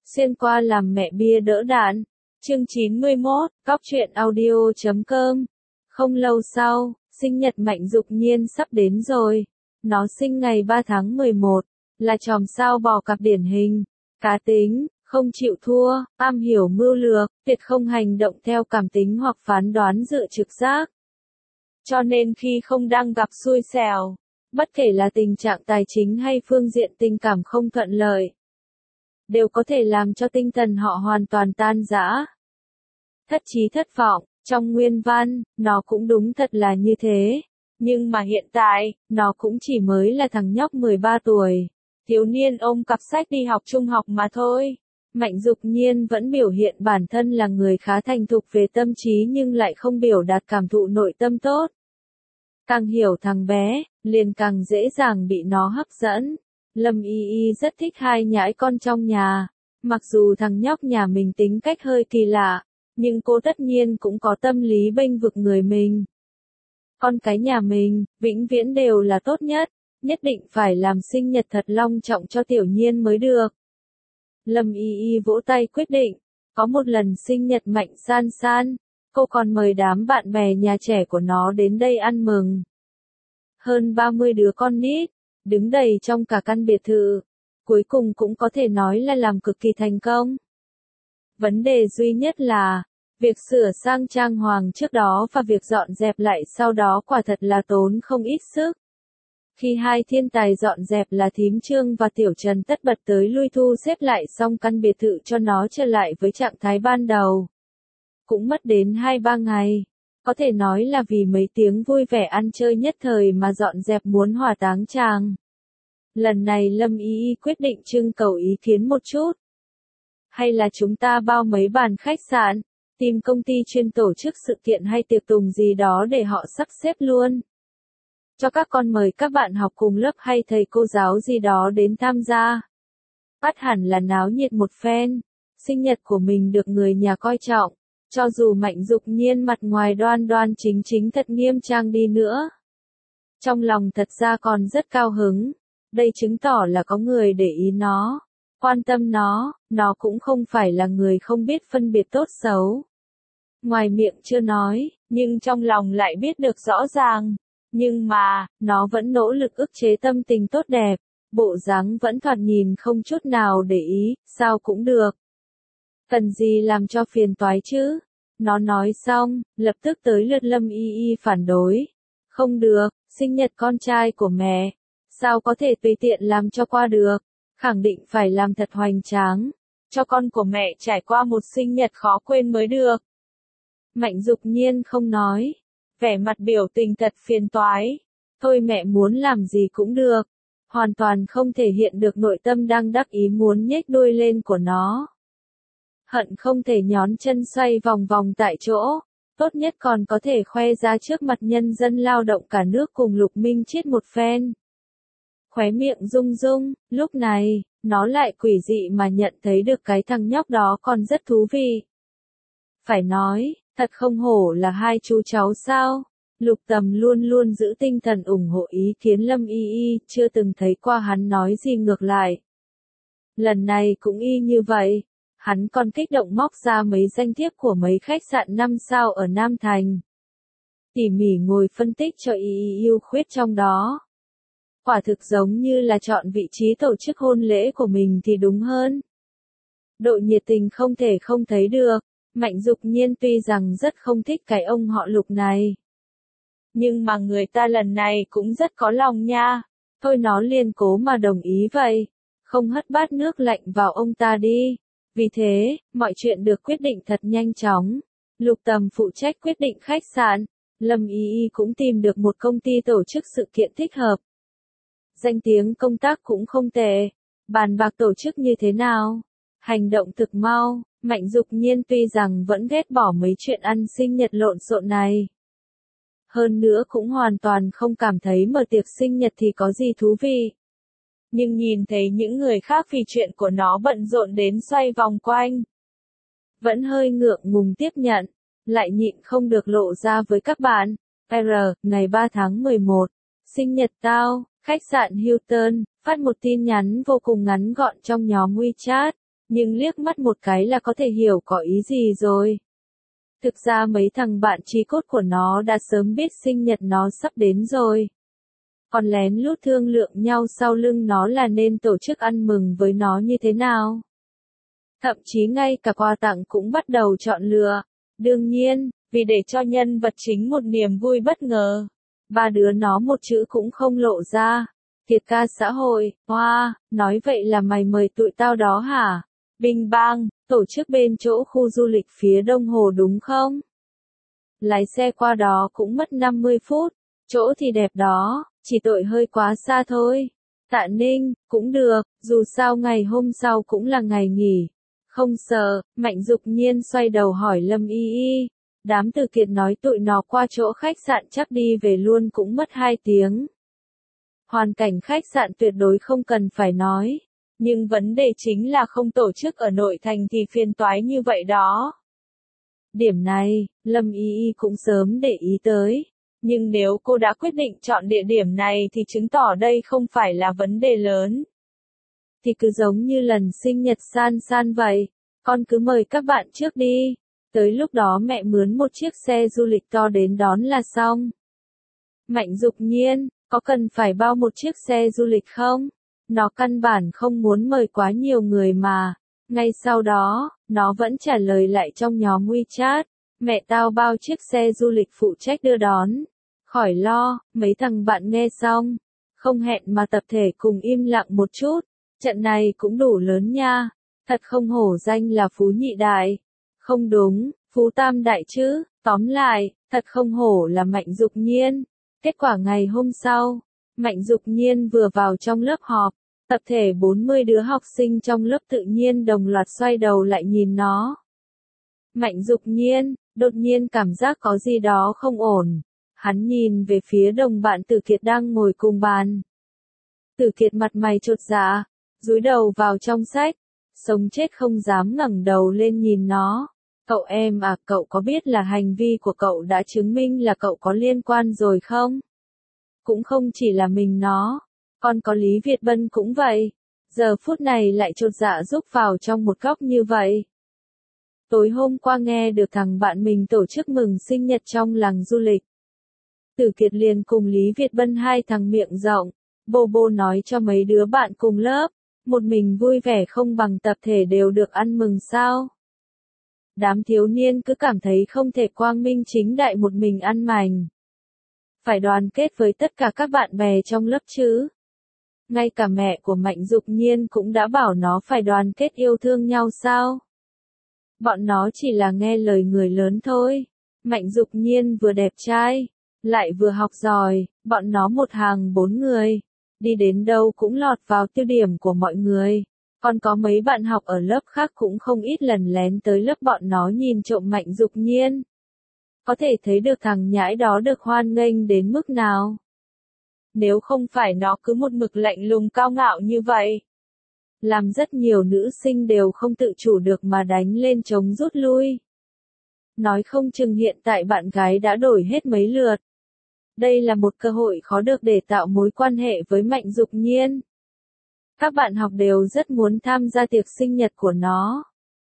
xuyên qua làm mẹ bia đỡ đạn. Chương 91, Góc truyện audio.com. Không lâu sau, sinh nhật Mạnh Dục Nhiên sắp đến rồi. Nó sinh ngày 3 tháng 11, là chòm sao bò cặp điển hình, cá tính, không chịu thua, am hiểu mưu lược, tuyệt không hành động theo cảm tính hoặc phán đoán dựa trực giác. Cho nên khi không đang gặp xui xẻo, bất kể là tình trạng tài chính hay phương diện tình cảm không thuận lợi, đều có thể làm cho tinh thần họ hoàn toàn tan rã. Thất chí thất vọng, trong nguyên văn, nó cũng đúng thật là như thế. Nhưng mà hiện tại, nó cũng chỉ mới là thằng nhóc 13 tuổi. Thiếu niên ôm cặp sách đi học trung học mà thôi. Mạnh Dục Nhiên vẫn biểu hiện bản thân là người khá thành thục về tâm trí nhưng lại không biểu đạt cảm thụ nội tâm tốt. Càng hiểu thằng bé, liền càng dễ dàng bị nó hấp dẫn. Lâm Y Y rất thích hai nhãi con trong nhà. Mặc dù thằng nhóc nhà mình tính cách hơi kỳ lạ, nhưng cô tất nhiên cũng có tâm lý bênh vực người mình. Con cái nhà mình, vĩnh viễn đều là tốt nhất, nhất định phải làm sinh nhật thật long trọng cho Tiểu Nhiên mới được. Lâm Y Y vỗ tay quyết định, có một lần sinh nhật Mạnh San San, cô còn mời đám bạn bè nhà trẻ của nó đến đây ăn mừng. Hơn 30 đứa con nít, đứng đầy trong cả căn biệt thự, cuối cùng cũng có thể nói là làm cực kỳ thành công. Vấn đề duy nhất là, việc sửa sang trang hoàng trước đó và việc dọn dẹp lại sau đó quả thật là tốn không ít sức. Khi hai thiên tài dọn dẹp là Thím Trương và Tiểu Trần tất bật tới lui thu xếp lại xong căn biệt thự cho nó trở lại với trạng thái ban đầu. Cũng mất đến 2-3 ngày. Có thể nói là vì mấy tiếng vui vẻ ăn chơi nhất thời mà dọn dẹp muốn hỏa táng chàng. Lần này Lâm Y Y quyết định trưng cầu ý kiến một chút. Hay là chúng ta bao mấy bàn khách sạn, tìm công ty chuyên tổ chức sự kiện hay tiệc tùng gì đó để họ sắp xếp luôn. Cho các con mời các bạn học cùng lớp hay thầy cô giáo gì đó đến tham gia. Bắt hẳn là náo nhiệt một phen. Sinh nhật của mình được người nhà coi trọng. Cho dù Mạnh Dục Nhiên mặt ngoài đoan đoan chính chính thật nghiêm trang đi nữa, trong lòng thật ra còn rất cao hứng. Đây chứng tỏ là có người để ý nó, quan tâm nó cũng không phải là người không biết phân biệt tốt xấu. Ngoài miệng chưa nói, nhưng trong lòng lại biết được rõ ràng. Nhưng mà, nó vẫn nỗ lực ức chế tâm tình tốt đẹp, bộ dáng vẫn thoạt nhìn không chút nào để ý, sao cũng được. Cần gì làm cho phiền toái chứ? Nó nói xong, lập tức tới lượt Lâm Y Y phản đối. Không được, sinh nhật con trai của mẹ, sao có thể tùy tiện làm cho qua được, khẳng định phải làm thật hoành tráng, cho con của mẹ trải qua một sinh nhật khó quên mới được. Mạnh Dục Nhiên không nói, vẻ mặt biểu tình thật phiền toái. Thôi mẹ muốn làm gì cũng được, hoàn toàn không thể hiện được nội tâm đang đắc ý muốn nhếch đuôi lên của nó. Hận không thể nhón chân xoay vòng vòng tại chỗ, tốt nhất còn có thể khoe ra trước mặt nhân dân lao động cả nước cùng Lục Minh Chiết một phen. Khóe miệng rung rung, lúc này, nó lại quỷ dị mà nhận thấy được cái thằng nhóc đó còn rất thú vị. Phải nói, thật không hổ là hai chú cháu sao. Lục Tầm luôn luôn giữ tinh thần ủng hộ ý kiến Lâm Y Y, chưa từng thấy qua hắn nói gì ngược lại. Lần này cũng y như vậy. Hắn còn kích động móc ra mấy danh thiếp của mấy khách sạn 5 sao ở Nam Thành. Tỉ mỉ ngồi phân tích cho Y Y yêu khuyết trong đó. Quả thực giống như là chọn vị trí tổ chức hôn lễ của mình thì đúng hơn. Độ nhiệt tình không thể không thấy được. Mạnh Dục Nhiên tuy rằng rất không thích cái ông họ Lục này, nhưng mà người ta lần này cũng rất có lòng nha. Thôi nó liền cố mà đồng ý vậy. Không hất bát nước lạnh vào ông ta đi. Vì thế, mọi chuyện được quyết định thật nhanh chóng. Lục Tầm phụ trách quyết định khách sạn. Lâm Y Y cũng tìm được một công ty tổ chức sự kiện thích hợp. Danh tiếng công tác cũng không tệ. Bàn bạc tổ chức như thế nào? Hành động thực mau. Mạnh Dục Nhiên tuy rằng vẫn ghét bỏ mấy chuyện ăn sinh nhật lộn xộn này. Hơn nữa cũng hoàn toàn không cảm thấy mở tiệc sinh nhật thì có gì thú vị. Nhưng nhìn thấy những người khác vì chuyện của nó bận rộn đến xoay vòng quanh, vẫn hơi ngượng ngùng tiếp nhận, lại nhịn không được lộ ra với các bạn. Ngày 3 tháng 11, sinh nhật tao, khách sạn Hilton, phát một tin nhắn vô cùng ngắn gọn trong nhóm WeChat. nhưng liếc mắt một cái là có thể hiểu có ý gì rồi. Thực ra mấy thằng bạn chí cốt của nó đã sớm biết sinh nhật nó sắp đến rồi. Còn lén lút thương lượng nhau sau lưng nó là nên tổ chức ăn mừng với nó như thế nào. Thậm chí ngay cả quà tặng cũng bắt đầu chọn lựa. Đương nhiên, vì để cho nhân vật chính một niềm vui bất ngờ. Ba đứa nó một chữ cũng không lộ ra. Thiệt ca xã hội, hoa, nói vậy là mày mời tụi tao đó hả? Bing bang, tổ chức bên chỗ khu du lịch phía Đông Hồ đúng không? Lái xe qua đó cũng mất 50 phút, chỗ thì đẹp đó, chỉ tội hơi quá xa thôi. Tạ Ninh, cũng được, dù sao ngày hôm sau cũng là ngày nghỉ. Không sợ, Mạnh Dục Nhiên xoay đầu hỏi Lâm Y Y. Đám Từ Kiệt nói tụi nó qua chỗ khách sạn chắc đi về luôn cũng mất 2 tiếng. Hoàn cảnh khách sạn tuyệt đối không cần phải nói. Nhưng vấn đề chính là không tổ chức ở nội thành thì phiền toái như vậy đó. Điểm này, Lâm Y Y cũng sớm để ý tới. Nhưng nếu cô đã quyết định chọn địa điểm này thì chứng tỏ đây không phải là vấn đề lớn. Thì cứ giống như lần sinh nhật San San vậy, con cứ mời các bạn trước đi. Tới lúc đó mẹ mướn một chiếc xe du lịch to đến đón là xong. Mạnh Dục Nhiên, có cần phải bao một chiếc xe du lịch không? Nó căn bản không muốn mời quá nhiều người mà. Ngay sau đó, nó vẫn trả lời lại trong nhóm WeChat. Mẹ tao bao chiếc xe du lịch phụ trách đưa đón. Khỏi lo, mấy thằng bạn nghe xong. Không hẹn mà tập thể cùng im lặng một chút. Trận này cũng đủ lớn nha. Thật không hổ danh là Phú Nhị Đại. Không đúng, Phú Tam Đại chứ. Tóm lại, thật không hổ là Mạnh Dục Nhiên. Kết quả ngày hôm sau, Mạnh Dục Nhiên vừa vào trong lớp họp. Tập thể 40 đứa học sinh trong lớp tự nhiên đồng loạt xoay đầu lại nhìn nó. Mạnh Dục Nhiên, đột nhiên cảm giác có gì đó không ổn. Hắn nhìn về phía đồng bạn Từ Kiệt đang ngồi cùng bàn. Từ Kiệt mặt mày chột dạ, dúi đầu vào trong sách, sống chết không dám ngẩng đầu lên nhìn nó. Cậu em à, cậu có biết là hành vi của cậu đã chứng minh là cậu có liên quan rồi không? Cũng không chỉ là mình nó, còn có Lý Việt Bân cũng vậy. Giờ phút này lại chột dạ rúc vào trong một góc như vậy. Tối hôm qua nghe được thằng bạn mình tổ chức mừng sinh nhật trong làng du lịch. Từ Kiệt liền cùng Lý Việt Bân hai thằng miệng rộng, bô bô nói cho mấy đứa bạn cùng lớp, một mình vui vẻ không bằng tập thể đều được ăn mừng sao. Đám thiếu niên cứ cảm thấy không thể quang minh chính đại một mình ăn mành. Phải đoàn kết với tất cả các bạn bè trong lớp chứ. Ngay cả mẹ của Mạnh Dục Nhiên cũng đã bảo nó phải đoàn kết yêu thương nhau sao. Bọn nó chỉ là nghe lời người lớn thôi. Mạnh Dục Nhiên vừa đẹp trai, lại vừa học giỏi, bọn nó một hàng 4 người. Đi đến đâu cũng lọt vào tiêu điểm của mọi người. Còn có mấy bạn học ở lớp khác cũng không ít lần lén tới lớp bọn nó nhìn trộm Mạnh Dục Nhiên. Có thể thấy được thằng nhãi đó được hoan nghênh đến mức nào. Nếu không phải nó cứ một mực lạnh lùng cao ngạo như vậy. Làm rất nhiều nữ sinh đều không tự chủ được mà đánh lên chống rút lui. Nói không chừng hiện tại bạn gái đã đổi hết mấy lượt. Đây là một cơ hội khó được để tạo mối quan hệ với Mạnh Dục Nhiên. Các bạn học đều rất muốn tham gia tiệc sinh nhật của nó.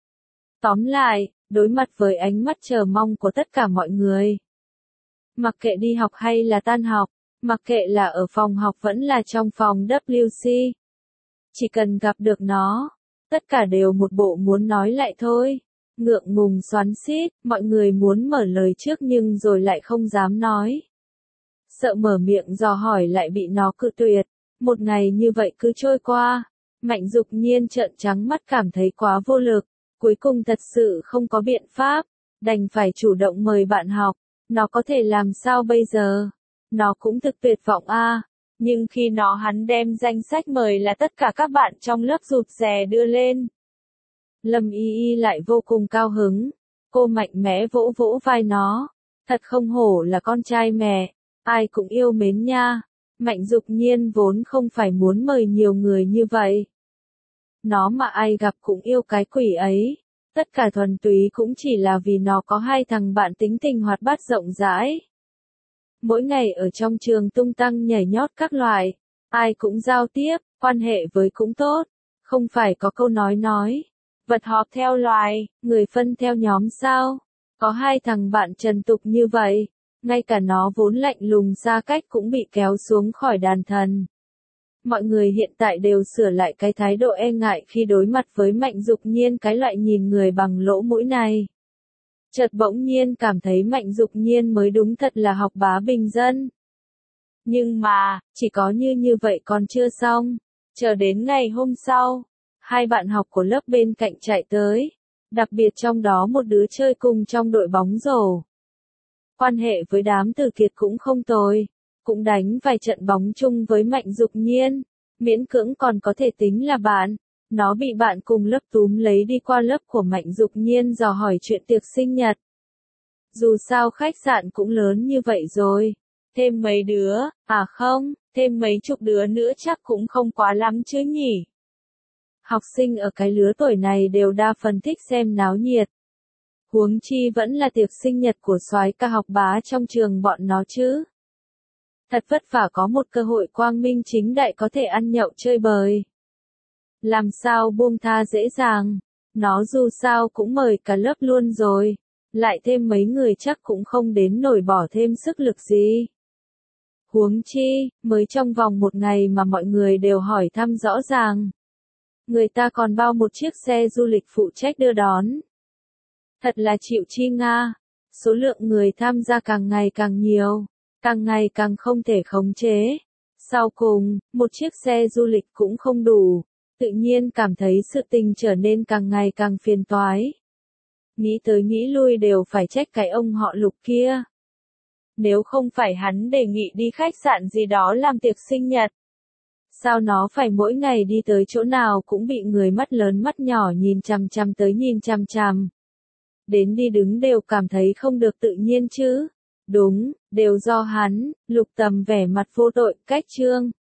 Tóm lại, đối mặt với ánh mắt chờ mong của tất cả mọi người. Mặc kệ đi học hay là tan học, mặc kệ là ở phòng học vẫn là trong phòng WC. Chỉ cần gặp được nó, tất cả đều một bộ muốn nói lại thôi. Ngượng ngùng xoắn xít, mọi người muốn mở lời trước nhưng rồi lại không dám nói. Sợ mở miệng dò hỏi lại bị nó cự tuyệt. Một ngày như vậy cứ trôi qua. Mạnh Dục Nhiên trợn trắng mắt cảm thấy quá vô lực. Cuối cùng thật sự không có biện pháp. Đành phải chủ động mời bạn học. Nó có thể làm sao bây giờ? Nó cũng thực tuyệt vọng a. Nhưng khi hắn đem danh sách mời là tất cả các bạn trong lớp rụt rè đưa lên. Lâm Y Y lại vô cùng cao hứng. Cô mạnh mẽ vỗ vỗ vai nó. Thật không hổ là con trai mẹ. Ai cũng yêu mến nha. Mạnh Dục Nhiên vốn không phải muốn mời nhiều người như vậy. Nó mà ai gặp cũng yêu cái quỷ ấy. Tất cả thuần túy cũng chỉ là vì nó có hai thằng bạn tính tình hoạt bát rộng rãi. Mỗi ngày ở trong trường tung tăng nhảy nhót các loại. Ai cũng giao tiếp, quan hệ với cũng tốt. Không phải có câu nói. Vật họp theo loài, người phân theo nhóm sao? Có hai thằng bạn trần tục như vậy, ngay cả nó vốn lạnh lùng xa cách cũng bị kéo xuống khỏi đàn thần. Mọi người hiện tại đều sửa lại cái thái độ e ngại khi đối mặt với Mạnh Dục Nhiên, cái loại nhìn người bằng lỗ mũi này. Chợt bỗng nhiên cảm thấy Mạnh Dục Nhiên mới đúng thật là học bá bình dân. Nhưng mà, chỉ có như vậy còn chưa xong. Chờ đến ngày hôm sau, hai bạn học của lớp bên cạnh chạy tới. Đặc biệt trong đó một đứa chơi cùng trong đội bóng rổ. Quan hệ với đám Từ Kiệt cũng không tồi. Cũng đánh vài trận bóng chung với Mạnh Dục Nhiên. Miễn cưỡng còn có thể tính là bạn. Nó bị bạn cùng lớp túm lấy đi qua lớp của Mạnh Dục Nhiên dò hỏi chuyện tiệc sinh nhật. Dù sao khách sạn cũng lớn như vậy rồi. Thêm mấy đứa, à không, thêm mấy chục đứa nữa chắc cũng không quá lắm chứ nhỉ. Học sinh ở cái lứa tuổi này đều đa phần thích xem náo nhiệt. Huống chi vẫn là tiệc sinh nhật của soái ca học bá trong trường bọn nó chứ. Thật vất vả có một cơ hội quang minh chính đại có thể ăn nhậu chơi bời. Làm sao buông tha dễ dàng, nó dù sao cũng mời cả lớp luôn rồi. Lại thêm mấy người chắc cũng không đến nổi bỏ thêm sức lực gì. Huống chi, mới trong vòng một ngày mà mọi người đều hỏi thăm rõ ràng. Người ta còn bao một chiếc xe du lịch phụ trách đưa đón. Thật là chịu chi nga. Số lượng người tham gia càng ngày càng nhiều, càng ngày càng không thể khống chế. Sau cùng, một chiếc xe du lịch cũng không đủ. Tự nhiên cảm thấy sự tình trở nên càng ngày càng phiền toái. Nghĩ tới nghĩ lui đều phải trách cái ông họ Lục kia. Nếu không phải hắn đề nghị đi khách sạn gì đó làm tiệc sinh nhật. Sao nó phải mỗi ngày đi tới chỗ nào cũng bị người mắt lớn mắt nhỏ nhìn chằm chằm tới nhìn chằm chằm. Đến đi đứng đều cảm thấy không được tự nhiên chứ. Đúng, đều do hắn. Lục Tầm vẻ mặt vô tội, cách chương.